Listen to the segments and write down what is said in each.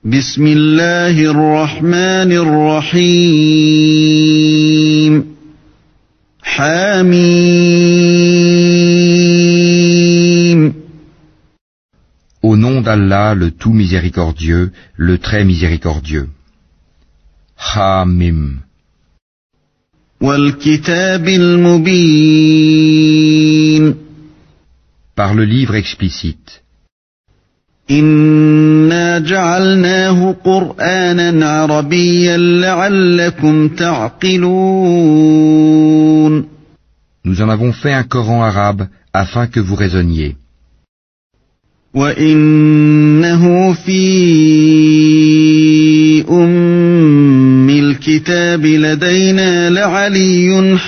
بسم الله الرحمن الرحيم حميم. Au nom d'Allah, le tout miséricordieux, le très miséricordieux. Hamim. والكتاب المبين. Par le livre explicite. إنا جعلناه قرآنا عربيا لعلكم تعقلون. Nous en avons fait un Coran arabe afin que vous raisonniez. وإنه في أم الكتاب لدينا لعلي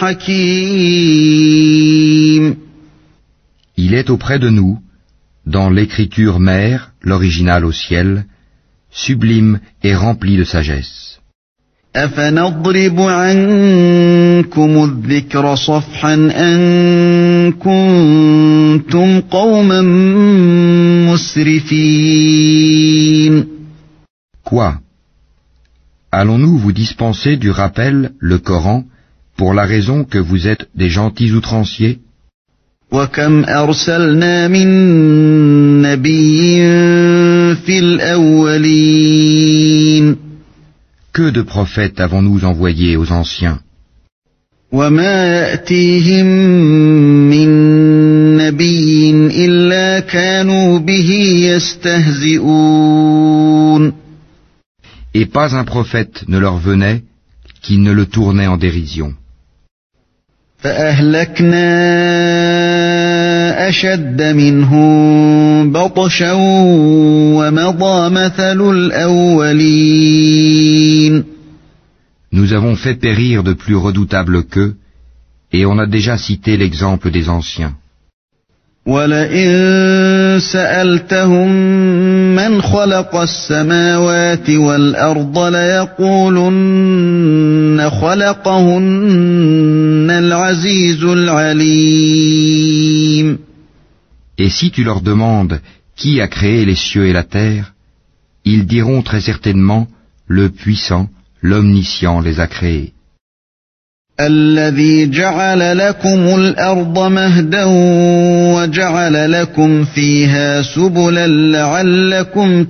حكيم. Il est auprès de nous, dans l'écriture mère, l'original au ciel, sublime et rempli de sagesse. أفنضرب عنكم الذكر صفحا أن كنتم قوما مسرفين. Quoi? Allons-nous vous dispenser du rappel, le Coran, pour la raison que vous êtes des gentils outranciers? وكم أرسلنا من نبي في الأولين. Que de prophètes avons-nous envoyés aux anciens? وما يأتيهم من نبي إلا كانوا به يستهزئون. Et pas un prophète ne leur venait qui ne le tournait en dérision. فأهلكنا أشد منهم بطشا ومضى مثل الأولين. Nous avons fait périr de plus redoutables qu'eux, et on a déjà cité l'exemple des anciens. وَلَئِن سَأَلْتَهُم مَّنْ خَلَقَ السَّمَاوَاتِ وَالْأَرْضَ لَيَقُولُنَّ خَلَقَهُنَّ الْعَزِيزُ الْعَلِيمُ. Et si tu leur demandes qui a créé les cieux et la terre, ils diront très certainement le puissant, l'omniscient les a créés. الذي جعل لكم الأرض مهدا وجعل لكم فيها سبلا لعلكم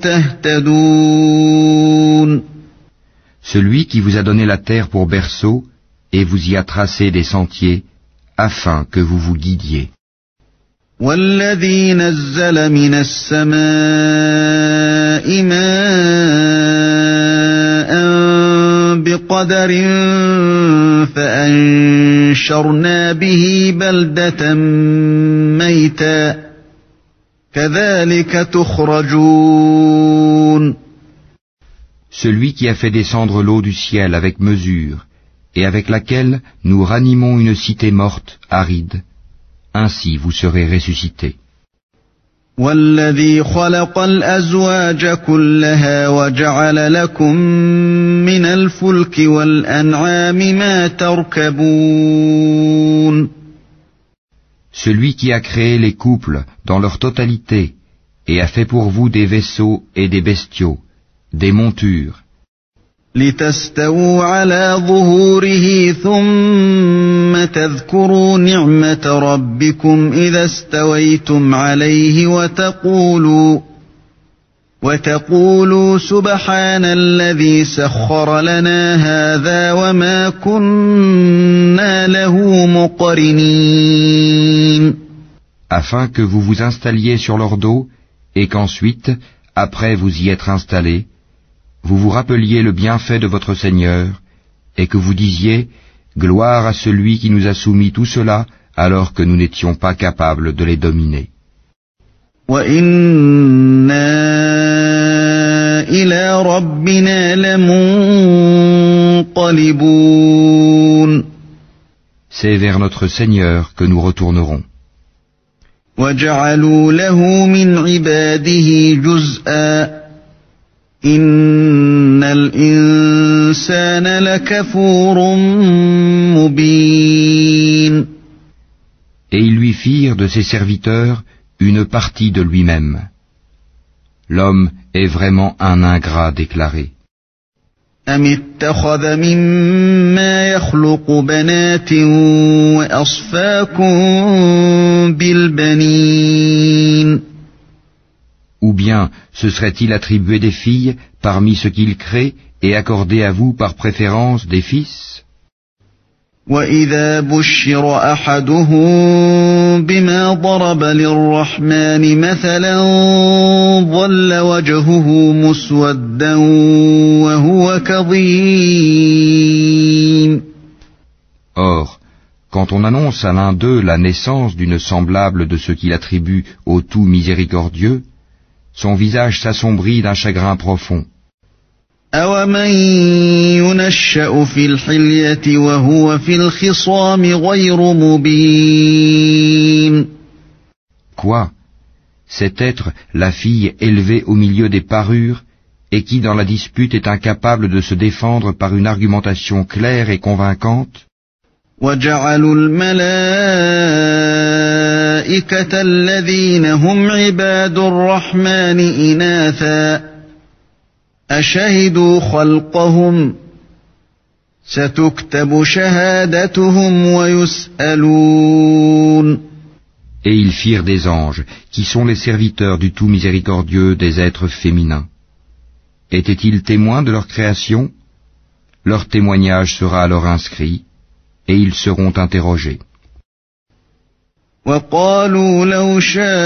تهتدون. Celui qui vous a donné la terre pour berceau et vous y a tracé des sentiers afin que vous vous guidiez. والذي نزل من السماء ماء بقدر فأنشرنا به بلدة ميتا كذلك تخرجون. Celui qui a fait descendre l'eau du ciel avec mesure et avec laquelle nous ranimons une cité morte, aride, ainsi vous serez ressuscités. والذي خلق الأزواج كلها وجعل لكم من الفلك والأنعام ما تركبون. Celui qui a créé les couples dans leur totalité et a fait pour vous des vaisseaux et des bestiaux, des montures, لتستووا على ظهوره ثم تذكروا نعمة ربكم إذا استويتم عليه وتقولوا سبحان الذي سخر لنا هذا وما كنا له مقرنين. afin que vous vous installiez sur leur dos et qu'ensuite, après vous y être installés, vous vous rappeliez le bienfait de votre Seigneur, et que vous disiez « Gloire à celui qui nous a soumis tout cela, alors que nous n'étions pas capables de les dominer. » وَإِنَّا إِلَى رَبِّنَا لَمُنقَلِبُونَ. C'est vers notre Seigneur que nous retournerons. وَجَعَلُوا لَهُ مِنْ عِبَادِهِ جُزْءًا إِنَّ الْإِنسَانَ لَكَفُورٌ مُبِينٌ. Et ils lui firent de ses serviteurs une partie de lui-même. l'homme est vraiment un ingrat déclaré. أم اتخذ مما يخلق بنات وأصفاكم بالبنين Ou bien se serait-il attribué des filles parmi ce qu'il crée et accordé à vous par préférence des fils? وإذا بشر أحدهم بما ضرب للرحمن مثلا ظل وجهه مسودا وهو كظيم. Or, quand on annonce à l'un d'eux la naissance d'une semblable de ce qu'il attribue au tout miséricordieux, son visage s'assombrit d'un chagrin profond. أَوَمَن يُنَشَّأُ فِي الْحِلْيَةِ وَهُوَ فِي الْخِصَامِ غَيْرُ مُبِينٍ. Quoi? Cet être, la fille élevée au milieu des parures, et qui dans la dispute est incapable de se défendre par une argumentation claire et convaincante? وَجَعَلُوا الْمَلَائِكَةَ الَّذِينَ هُمْ عِبَادُ الرَّحْمَنِ إِنَاثًا أَشَهِدُوا خَلْقَهُمْ سَتُكْتَبُ شَهَادَتُهُمْ وَيُسْأَلُونَ. Et ils firent des anges, qui sont les serviteurs du tout miséricordieux des êtres féminins. Étaient-ils témoins de leur création? Leur témoignage sera alors inscrit, et ils seront interrogés. وَقَالُوا لَوْ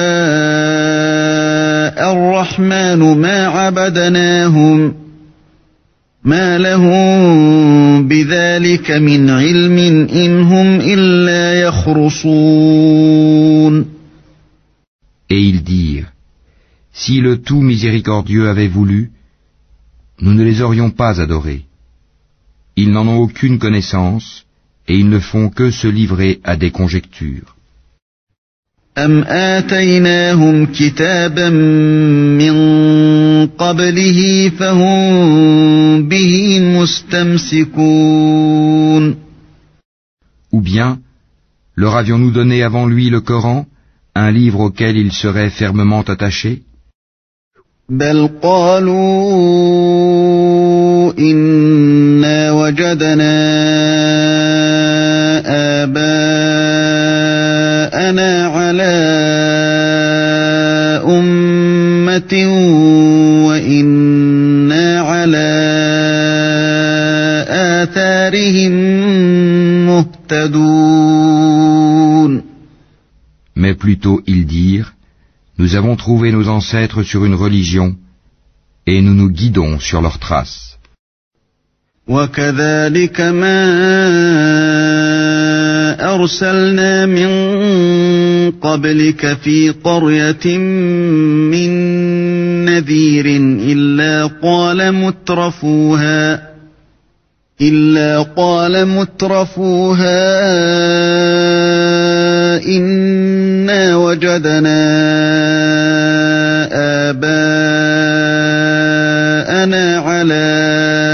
شَاءَ الرَّحْمَنُ مَا عَبَدْنَاهُمْ مَا لَهُم بِذَلِكَ مِنْ عِلْمٍ إِنْ هُمْ إِلَّا يَخْرُصُونَ. Et ils dirent, si le tout miséricordieux avait voulu, nous ne les aurions pas adorés. Ils n'en ont aucune connaissance, et ils ne font que se livrer à des conjectures. أَمْ آتَيْنَاهُمْ كِتَابًا مِّن قَبْلِهِ فَهُمْ بِهِ مُسْتَمْسِكُونَ. Ou bien, leur avions-nous donné avant lui le Coran, un livre auquel ils seraient fermement attachés? بَلْ قَالُوا إِنَّا وَجَدْنَا آبَاءَنَا عَلَى أُمَّةٍ وَإِنَّا عَلَى آثَارِهِم مُهْتَدُونَ. Mais plutôt ils dirent, nous avons trouvé nos ancêtres sur une religion, et nous nous guidons sur leurs traces. وَكَذَلِكَ مَا أَرْسَلْنَا مِن قَبْلِكَ فِي قَرْيَةٍ مِّن نَّذِيرٍ إِلَّا قَالَ مُتْرَفُوهَا إِنَّا وَجَدْنَا آبَاءَنَا عَلَى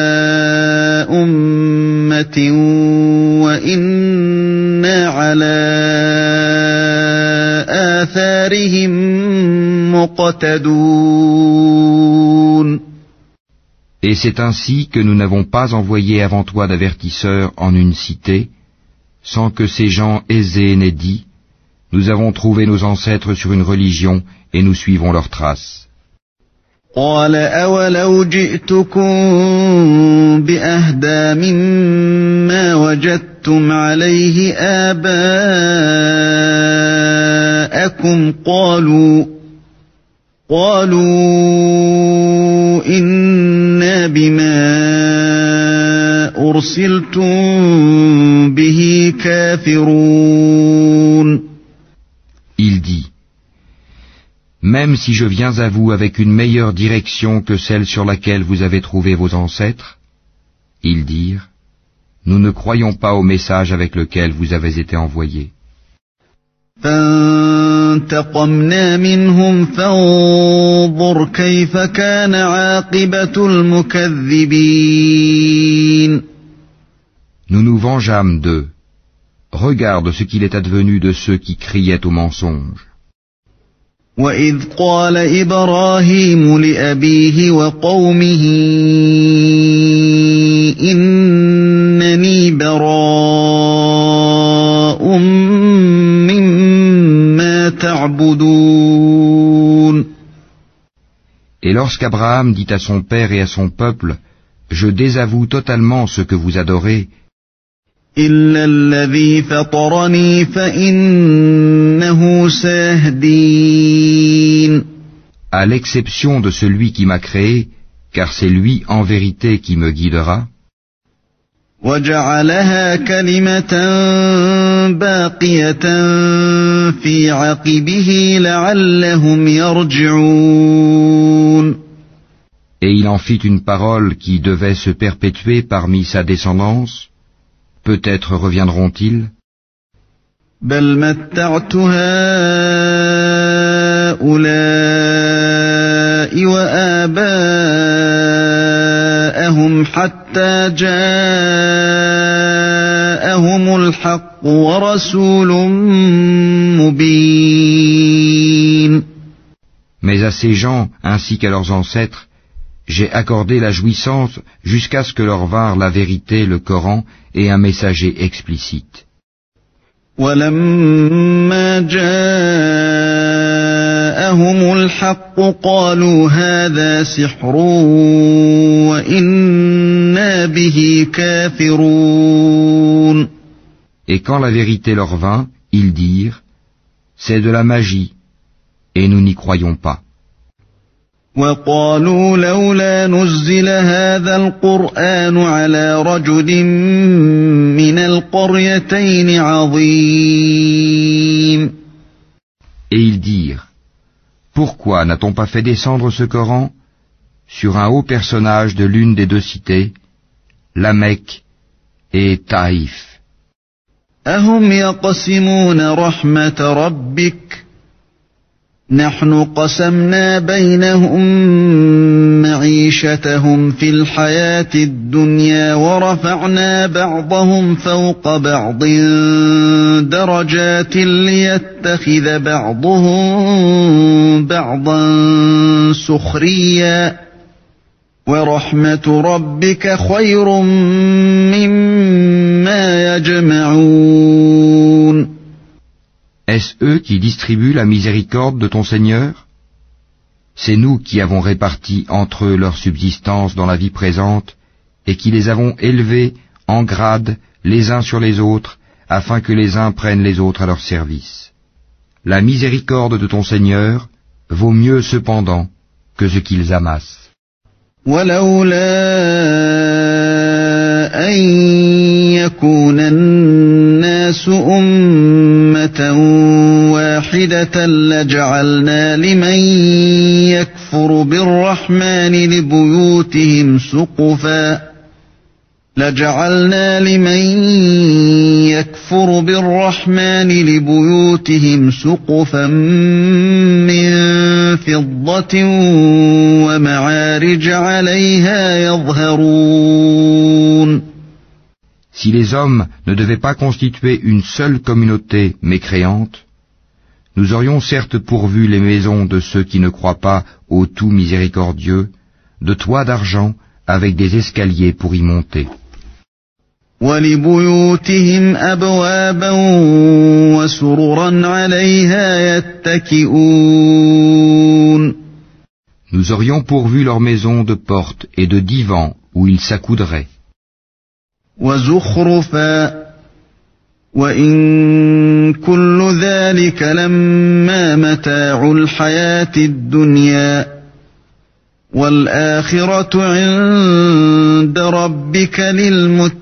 أُمَّةٍ وَإِنَّا عَلَى آثَارِهِم مُقْتَدُونَ. Et c'est ainsi que nous n'avons pas envoyé avant toi d'avertisseurs en une cité, sans que ces gens aisés n'aient dit, nous avons trouvé nos ancêtres sur une religion et nous suivons leurs traces. قَالَ أَوَلَوْ جِئْتُكُم بِأَهْدَىٰ مِمَّا وَجَدتُّمْ عَلَيْهِ آبَاءَكُمْ قَالُوا إِنَّا بِمَا أُرْسِلْتُم بِهِ كَافِرُونَ. Il dit, même si je viens à vous avec une meilleure direction que celle sur laquelle vous avez trouvé vos ancêtres, ils dirent, nous ne croyons pas au message avec lequel vous avez été envoyés. فَانْتَقَمْنَا مِنْهُمْ فَانظُرْ كَيْفَ كَانَ عَاقِبَةُ الْمُكَذِّبِينَ. Nous nous vengeâmes d'eux. Regarde ce qu'il est advenu de ceux qui criaient au mensonge. وإذ قال إبراهيم لأبيه وقومه إنني براء مما تعبدون. Et lorsqu'Abraham dit à son père et à son peuple, je désavoue totalement ce que vous adorez, إلا الذي فطرني فإنه سيهدين. à l'exception de celui qui m'a créé, car c'est lui en vérité qui me guidera. وجعلها كلمة باقية في عقبه لعلهم يرجعون. Et il en fit une parole qui devait se perpétuer parmi sa descendance. Peut-être reviendront-ils. بل متعت هؤلاء وآباءهم حتى جاءهم الحق ورسول مبين. Mais à ces gens, ainsi qu'à leurs ancêtres, j'ai accordé la jouissance jusqu'à ce que leur vinrent la vérité, le Coran, et un messager explicite. وَلَمَّا جَاءَهُمُ الْحَقُّ قَالُوا هَذَا سِحْرٌ وَإِنَّا بِهِ كَافِرُونَ. Et quand la vérité leur vint, ils dirent, c'est de la magie, et nous n'y croyons pas. وَقَالُوا لَوْلَا نُزِّلَ هَذَا الْقُرْآنُ عَلَى رَجُلٍ مِّنَ الْقَرْيَتَيْنِ عَظِيمٍ. Et ils dirent, pourquoi n'a-t-on pas fait descendre ce Coran sur un haut personnage de l'une des deux cités, la Mecque et Taïf? أَهُمْ يَقْسِمُونَ رَحْمَةَ رَبِّكَ نحن قسمنا بينهم معيشتهم في الحياة الدنيا ورفعنا بعضهم فوق بعض درجات ليتخذ بعضهم بعضا سخريا ورحمة ربك خير مما يجمعون. Est-ce eux qui distribuent la miséricorde de ton Seigneur? C'est nous qui avons réparti entre eux leur subsistance dans la vie présente et qui les avons élevés en grade les uns sur les autres afin que les uns prennent les autres à leur service. La miséricorde de ton Seigneur vaut mieux cependant que ce qu'ils amassent. أن يكون الناس أمة واحدة لجعلنا لمن يكفر بالرحمن لبيوتهم سقفا من فضة ومعارج عليها يظهرون. Si les hommes ne devaient pas constituer une seule communauté mécréante, nous aurions certes pourvu les maisons de ceux qui ne croient pas au tout miséricordieux, de toits d'argent avec des escaliers pour y monter. وَلِبُيُوتِهِمْ أَبْوَابًا وَسُرُرًا عَلَيْهَا يَتَّكِئُونَ. Nous aurions pourvu leurs maisons de portes et de divans où ils s'accoudraient. وَزُخْرُفًا وَإِن كُلُّ ذَلِكَ لَمَّا مَتَاعُ الْحَيَاةِ الدُّنْيَا وَالْآخِرَةُ عِندَ رَبِّكَ لِلْمُتَّقِينَ.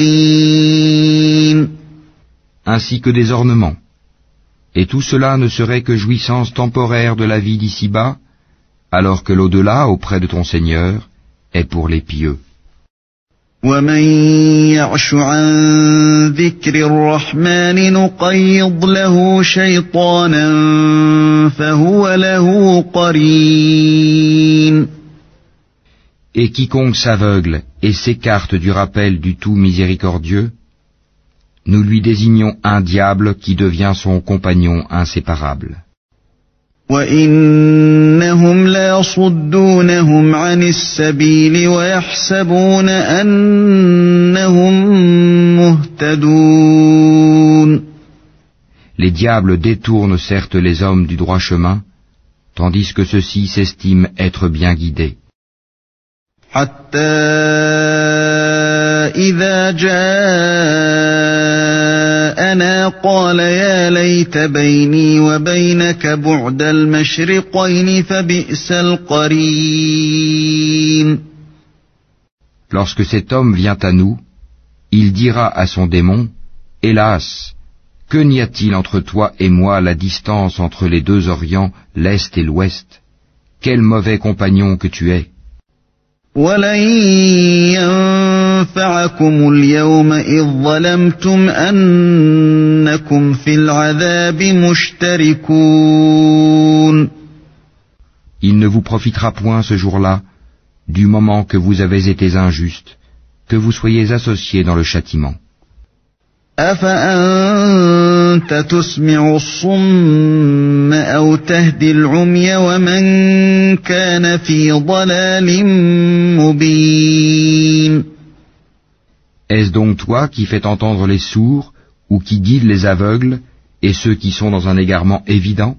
Ainsi que des ornements. Et tout cela ne serait que jouissance temporaire de la vie d'ici-bas, alors que l'au-delà auprès de ton Seigneur est pour les pieux. وَمَن يَعْشُ عَن ذِكْرِ الرَّحْمَنِ نُقَيِّضْ لَهُ شَيْطَانًا فَهُوَ لَهُ قَرِينٌ. Et quiconque s'aveugle et s'écarte du rappel du tout miséricordieux, nous lui désignons un diable qui devient son compagnon inséparable. وَإِنَّهُمْ لَيَصُدُّونَهُمْ عَنِ السَّبِيلِ وَيَحْسَبُونَ أَنَّهُمْ مُهْتَدُونَ. Les diables détournent certes les hommes du droit chemin, tandis que ceux-ci s'estiment être bien guidés. حتى إذا جاءنا قال يا ليت بيني وبينك بعد المشرقين فبئس القرين. Lorsque cet homme vient à nous, il dira à son démon, hélas, que n'y a-t-il entre toi et moi la distance entre les deux orients, l'Est et l'Ouest? Quel mauvais compagnon que tu es! وَلَن يَنفَعَكُمُ الْيَوْمَ إِذ ظَّلَمْتُمْ أَنَّكُمْ فِي الْعَذَابِ مُشْتَرِكُونَ. Il ne vous profitera point ce jour-là, du moment que vous avez été injustes, que vous soyez associés dans le châtiment. أَفَأَنْتَ تُسْمِعُ الصُّمَّ أَوْ تَهْدِي الْعُمْيَ وَمَنْ كَانَ فِي ضَلَالٍ مُبِينٍ. Est-ce donc toi qui fais entendre les sourds, ou qui guides les aveugles, et ceux qui sont dans un égarement évident?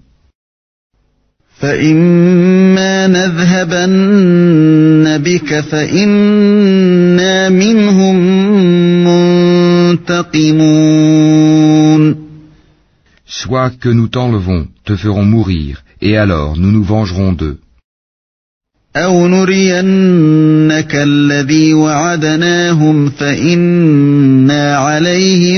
فَإِمَّا نَذْهَبَنَّ بِكَ فَإِنَّا مِنْهُمْ مُنْتَقِمُونَ. Soit que nous t'enlevons, te ferons mourir, et alors nous nous vengerons d'eux. أَوْ نُرِيَنَّكَ الَّذِي وَعَدْنَاهُمْ فَإِنَّا عَلَيْهِمْ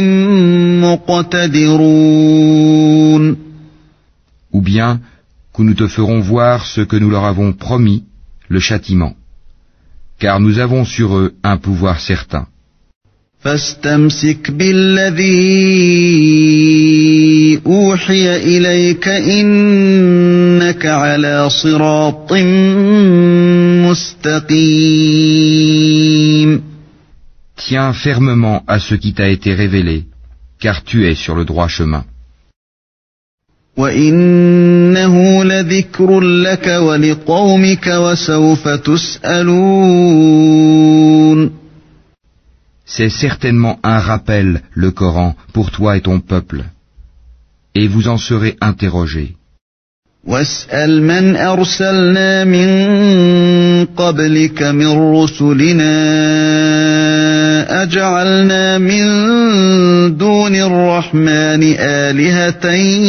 مُقْتَدِرُونَ. Ou bien que nous te ferons voir ce que nous leur avons promis, le châtiment, car nous avons sur eux un pouvoir certain. فاستمسك بالذي أوحي إليك إنك على صراط مستقيم. Tiens fermement à ce qui t'a été révélé, car tu es sur le droit chemin. وإنه لذكر لك ولقومك وسوف تسألون. C'est certainement un rappel, le Coran, pour toi et ton peuple, et vous en serez interrogés. واسأل من أرسلنا من قبلك من رسلنا أجعلنا من دون الرحمن آلهة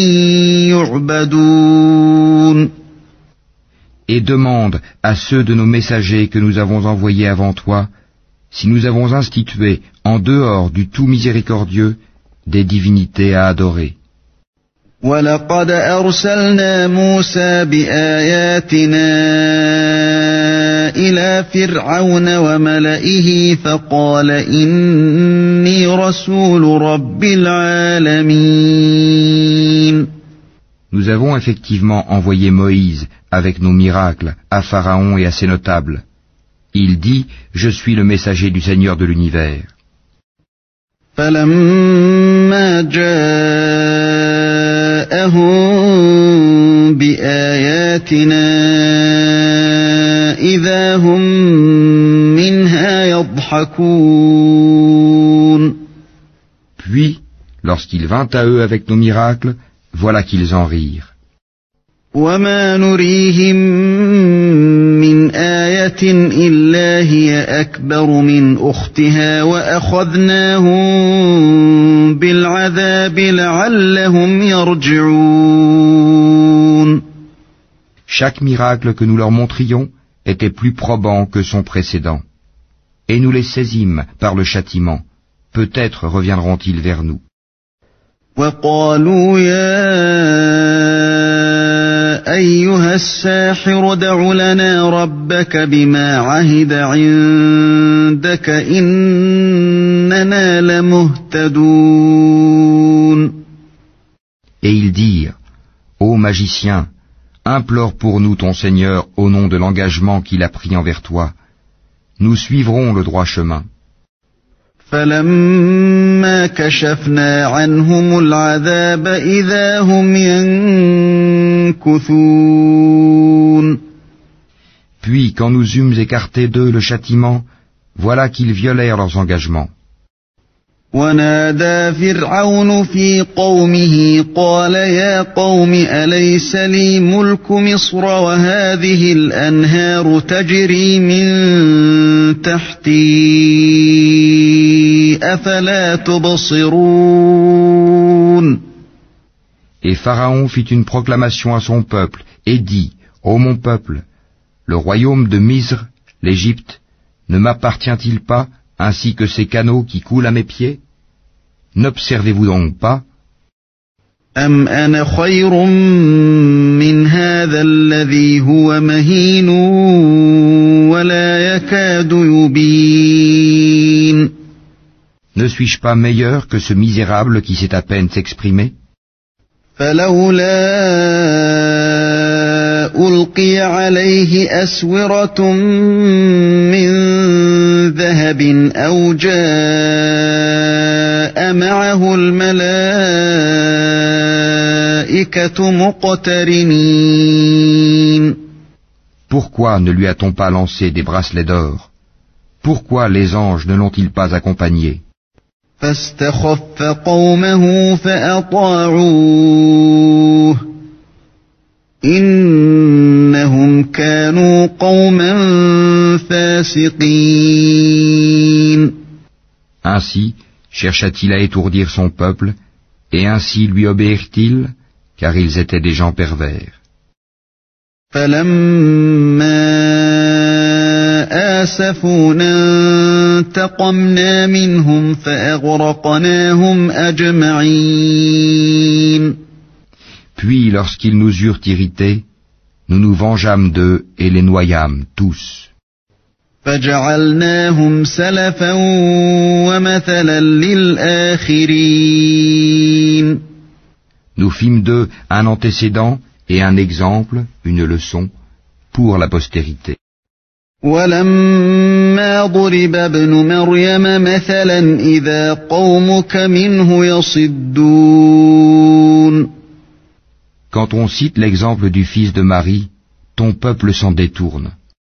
يعبدون. Et demande à ceux de nos messagers que nous avons envoyés avant toi, si nous avons institué, en dehors du tout miséricordieux, des divinités à adorer. وَلَقَدْ أَرْسَلْنَا مُوسَى بِآيَاتِنَا إِلَى فِرْعَوْنَ وَمَلَئِهِ فَقَالَ إِنِّي رَسُولُ رَبِّ الْعَالَمِينَ. Nous avons effectivement envoyé Moïse avec nos miracles à Pharaon et à ses notables. Il dit, je suis le messager du Seigneur de l'univers. فَلَمَّا جَاءَهُم بِآيَاتِنَا إِذَا هُم مِّنْهَا يَضْحَكُونَ. Puis, lorsqu'il vint à eux avec nos miracles, voilà qu'ils en rirent. وَمَا نُرِيهِم مِّنْ آيَةٍ إِلَّا هِيَ أَكْبَرُ مِنْ أُخْتِهَا وَأَخَذْنَاهُم بِالْعَذَابِ لَعَلَّهُمْ يَرْجِعُونَ. Chaque miracle que nous leur montrions était plus probant que son précédent. Et nous les saisîmes par le châtiment. Peut-être reviendront-ils vers nous. وَقَالُوا أيها الساحر ادع لنا ربك بما عهد عندك إننا لمهتدون. Et ils dirent, ô magicien, implore pour nous ton Seigneur au nom de l'engagement qu'il a pris envers toi. Nous suivrons le droit chemin. فلما كشفنا عنهم العذاب إذا هم ينكثون. Puis, quand nous eûmes écarté d'eux le châtiment, voilà qu'ils violèrent leurs engagements. ونادى فرعون في قومه قال يا قوم أليس لي ملك مصر وهذه الأنهار تجري من تحتي أفلا تبصرون. Et Pharaon fit une proclamation à son peuple, et dit, ô mon peuple, le royaume de Misre, l'Égypte, ne m'appartient-il pas, ainsi que ces canaux qui coulent à mes pieds? N'observez-vous donc pas? أم أنا خير من هذا الذي هو مهين ولا يكاد يبين. Ne suis-je pas meilleur que ce misérable qui sait à peine s'exprimer? فلولا ألقي عليه أسورة من ذهب أو جاء معه الملائكة مقترنين. Pourquoi ne lui a-t-on pas lancé des bracelets d'or? Pourquoi les anges ne l'ont-ils pas accompagné? فاستخف قومه فأطاعوه إنهم كانوا قوما فاسقين. Ainsi chercha-t-il à étourdir son peuple, et ainsi lui obéirent-ils, car ils étaient des gens pervers. فلما آسفونا انتقمنا منهم فأغرقناهم أجمعين. Puis, lorsqu'ils nous eurent irrités, nous nous vengeâmes d'eux et les noyâmes tous. فجعلناهم سلفا ومثلا للآخرين. Nous fîmes d'eux un antécédent et un exemple, une leçon, pour la postérité. ولما ضرب ابن مريم مثلا إذا قومك منه يصدون. Quand on cite l'exemple du fils de Marie, ton peuple s'en détourne.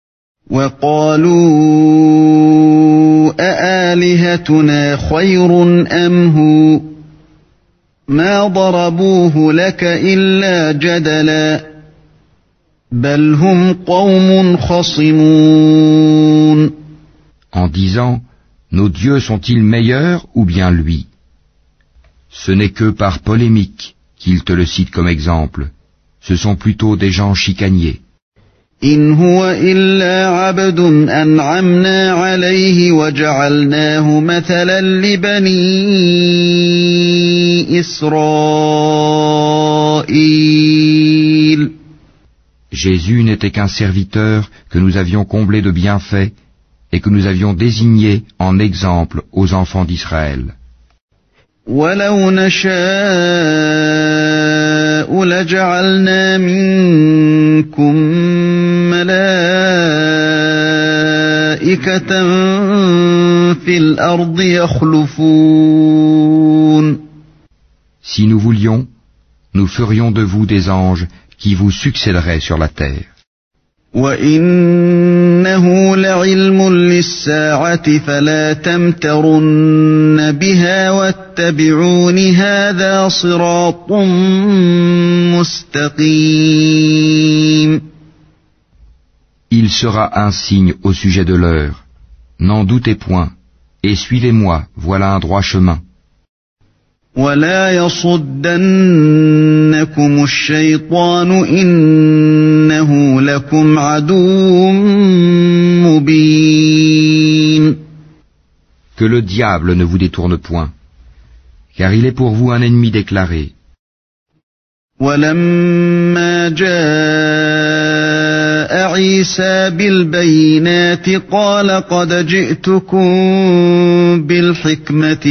وقالوا أآلهتنا خير أم هو ما ضربوه لك إلا جدلا بل هم قوم خصمون. En disant, nos dieux sont-ils meilleurs ou bien lui? Ce n'est que par polémique qu'ils te le citent comme exemple. Ce sont plutôt des gens chicaniers. إن هو إلا عبد أنعمنا عليه وجعلناه مثلا لبني إسرائيل. Jésus n'était qu'un serviteur que nous avions comblé de bienfaits et que nous avions désigné en exemple aux enfants d'Israël. ولو نشاء لجعلنا منكم ملائكة في الأرض يخلفون. Si nous voulions, nous ferions de vous des anges qui vous succéderaient sur la terre. وَإِنَّهُ لَعِلْمٌ لِلسَّاعَةِ فَلَا تَمْتَرُنَّ بِهَا وَاتَّبِعُونِ هَذَا صِرَاطٌ مُسْتَقِيمٌ. Il sera un signe au sujet de l'heure. N'en doutez point, et suivez-moi, voilà un droit chemin. وَلَا يَصُدَّنَّكُمُ الشَّيْطَانُ إِنَّهُ لَكُمْ عَدُوٌّ مُبِينٌ. Que le diable ne vous détourne point, car il est pour vous un ennemi déclaré. وَلَمَّا جَاءَ عِيسَى بِالْبَيِّنَاتِ قَالَ قَدْ جِئْتُكُم بِالْحِكْمَةِ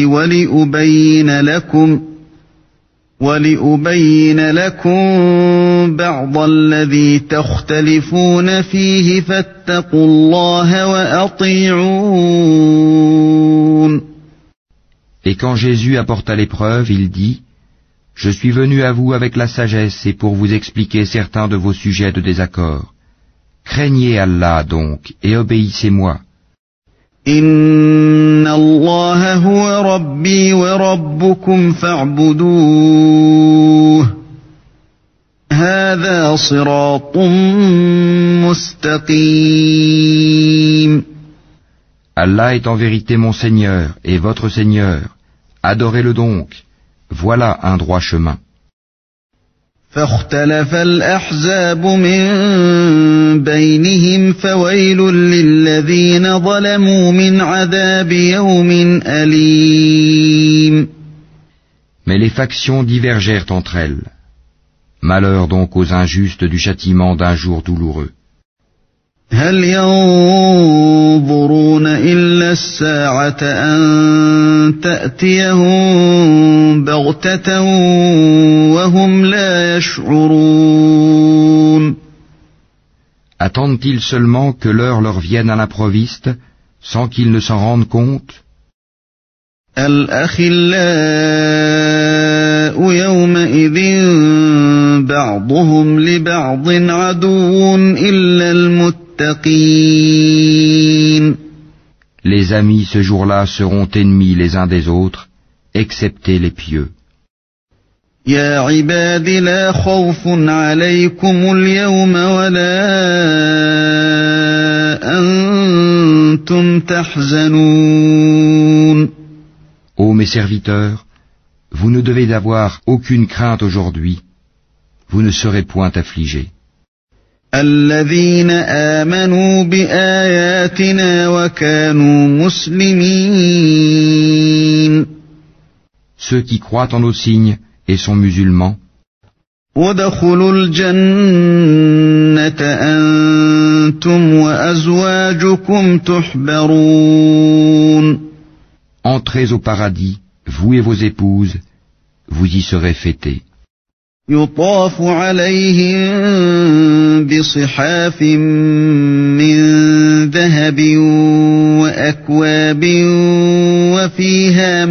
وَلِأُبَيِّنَ لَكُم بَعْضَ الَّذِي تَخْتَلِفُونَ فِيهِ فَاتَّقُوا اللَّهَ وَأَطِيعُونِ. quand Jésus apporta l'épreuve, il dit, « Je suis venu à vous avec la sagesse et pour vous expliquer certains de vos sujets de désaccord. Craignez Allah donc et obéissez-moi. » Inna Allah huwa Rabbi wa Rabbukum fa'buduh. Hadha siratun mustaqim. Allah est en vérité mon Seigneur et votre Seigneur. Adorez-le donc. Voilà un droit chemin. فاختلف الأحزاب من بينهم فويل للذين ظلموا من عذاب يوم أليم. Mais les factions divergèrent entre elles. Malheur donc aux injustes du châtiment d'un jour douloureux. هل ينظرون إلا الساعة أن تأتيهم بغتة وهم لا يشعرون. Attendent-ils seulement que l'heure leur vienne à l'improviste, sans qu'ils ne s'en rendent compte? الأخلاء يومئذ بعضهم لبعض عدو إلا المتقين. Les amis ce jour-là seront ennemis les uns des autres, excepté les pieux. يا عباد لا خوف عليكم اليوم ولا أنتم تحزنون. Ô mes serviteurs, vous ne devez avoir aucune crainte aujourd'hui, vous ne serez point affligés. الذين آمنوا بآياتنا وكانوا مسلمين. Ceux qui croient en nos signes et sont musulmans. ادخلوا الجنة أنتم وأزواجكم تحبرون. Entrez au paradis, vous et vos épouses, vous y serez fêtés. يطاف عليهم بصحاف من ذهب وأكواب وفيها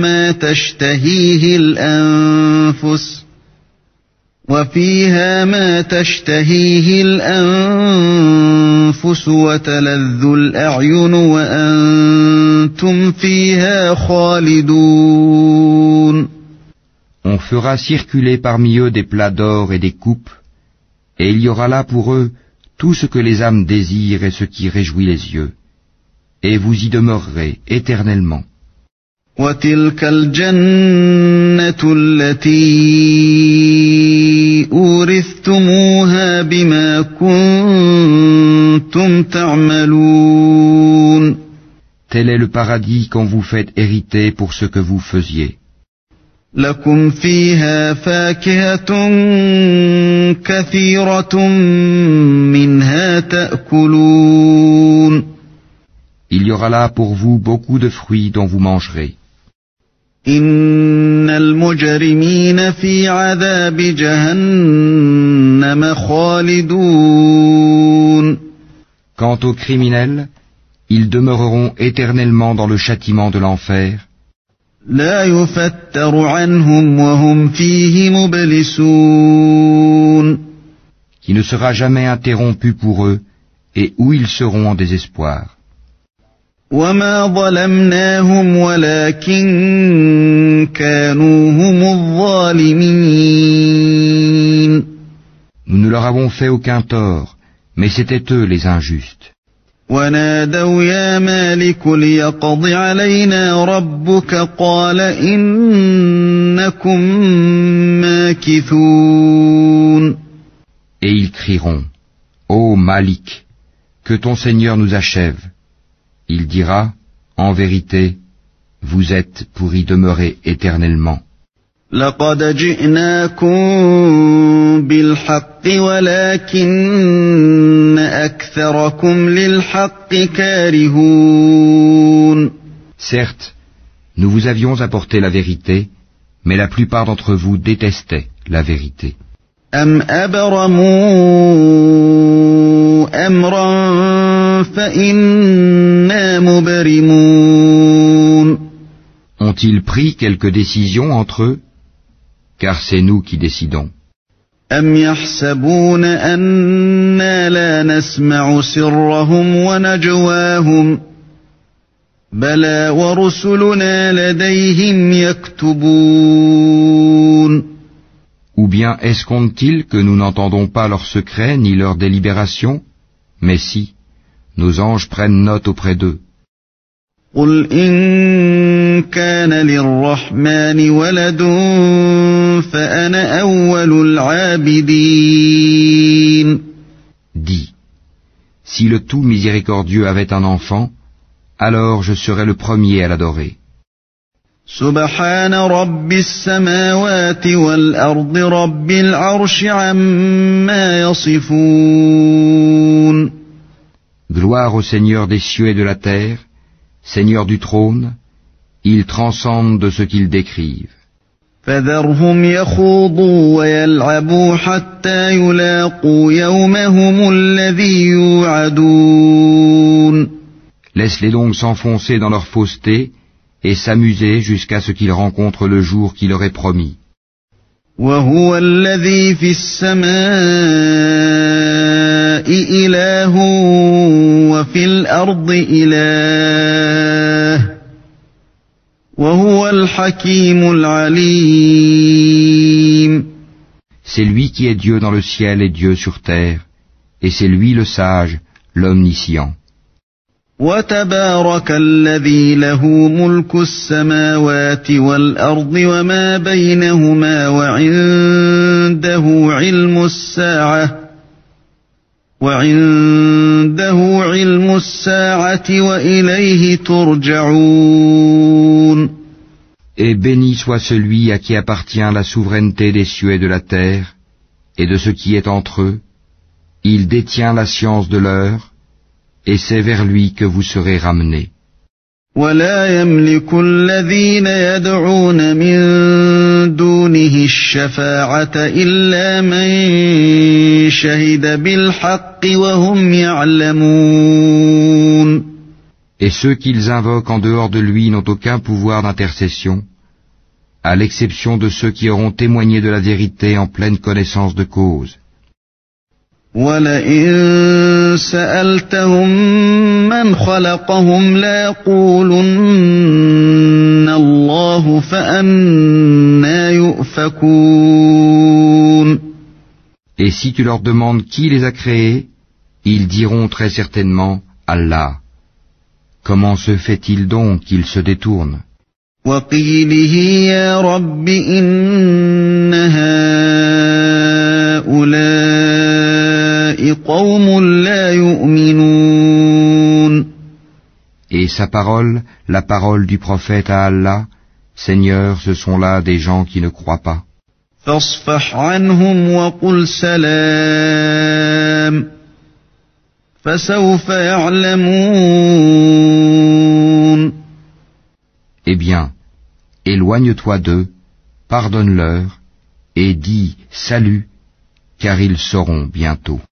ما تشتهيه الأنفس وتلذ الأعين وأنتم فيها خالدون. On fera circuler parmi eux des plats d'or et des coupes, et il y aura là pour eux tout ce que les âmes désirent et ce qui réjouit les yeux, et vous y demeurerez éternellement. وتلك الجنة التي أورثتموها بما كنتم تعملون. Tel est le paradis qu'on vous fait hériter pour ce que vous faisiez. لكم فيها فاكهة كثيرة منها تأكلون. Il y aura là pour vous beaucoup de fruits dont vous mangerez. إن المجرمين في عذاب جهنم خالدون. Quant aux criminels, ils demeureront éternellement dans le châtiment de l'enfer. لا يفتر عنهم وهم فيه مبلسون. Qui ne sera jamais interrompu pour eux et où ils seront en désespoir. وما ظلمناهم ولكن كانوا هم الظالمين. Nous ne leur avons fait aucun tort, mais c'étaient eux les injustes. ونادوا يا مالك ليقض علينا ربك قال إنكم ماكثون. Et ils crieront, Ô Malik, que ton Seigneur nous achève. Il dira, en vérité, vous êtes pour y demeurer éternellement. لقد جئناكم بالحق ولكن أكثركم للحق كارهون. Certes, nous vous avions apporté la vérité, mais la plupart d'entre vous détestaient la vérité. أم أبرموا أمرا فإنا مبرمون. Ont-ils Ont-ils pris quelque décision entre eux? Car c'est nous qui décidons. أم يحسبون أنا لا نسمع سرهم ونجواهم بلى ورسلنا لديهم يكتبون. Ou bien escomptent-ils que nous n'entendons pas leurs secrets ni leurs délibérations? Mais si, nos anges prennent note auprès d'eux. قل إن كان للرحمن ولد فأنا أول العابدين. Dis, si le tout miséricordieux avait un enfant, alors je serais le premier à l'adorer. سبحان رب السماوات والأرض رب العرش عما يصفون. Gloire au Seigneur des cieux et de la terre, Seigneur du trône, il transcende de ce qu'ils décrivent. فذرهم يخوضوا ويلعبوا حتى يلاقوا يومهم الذي يوعدون. Laisse-les donc s'enfoncer dans leur fausseté et s'amuser jusqu'à ce qu'ils rencontrent le jour qui leur est promis. وهو الذي في السماء إله وفي الأرض إله وهو الحكيم العليم. C'est lui qui est Dieu dans le ciel et Dieu sur terre, et c'est lui le sage, l'omniscient. وتبارك الذي له ملك السماوات والأرض وما بينهما وعنده علم الساعة وإليه ترجعون. Et béni soit celui à qui appartient la souveraineté des cieux et de la terre, et de ce qui est entre eux. Il détient la science de l'heure, et c'est vers lui que vous serez ramenés. ولا يملك الذين يدعون من دونه الشفاعة إلا من شهد بالحق وهم يعلمون. Et ceux qu'ils invoquent en dehors de lui n'ont aucun pouvoir d'intercession, à l'exception de ceux qui auront témoigné de la vérité en pleine connaissance de cause. وَلَئِن سَأَلْتَهُم مَّنْ خَلَقَهُمْ لَيَقُولُنَّ اللَّهُ فَأَنَّىٰ يُؤْفَكُونَ. Et si tu leur demandes qui les a créés, ils diront très certainement Allah. Comment se fait-il donc qu'ils se détournent? وَقِيلِهِ يَا رَبِّ إِنَّ هَٰؤُلَاءِ قَوْمٌ لَّا يُؤْمِنُونَ. Et sa parole, la parole du prophète à Allah, Seigneur, ce sont là des gens qui ne croient pas. فَاصْفَحْ عَنْهُمْ وَقُلْ سَلَامٌ فَسَوْفَ يَعْلَمُونَ. Eh bien, éloigne-toi d'eux, pardonne-leur, et dis salut, car ils sauront bientôt.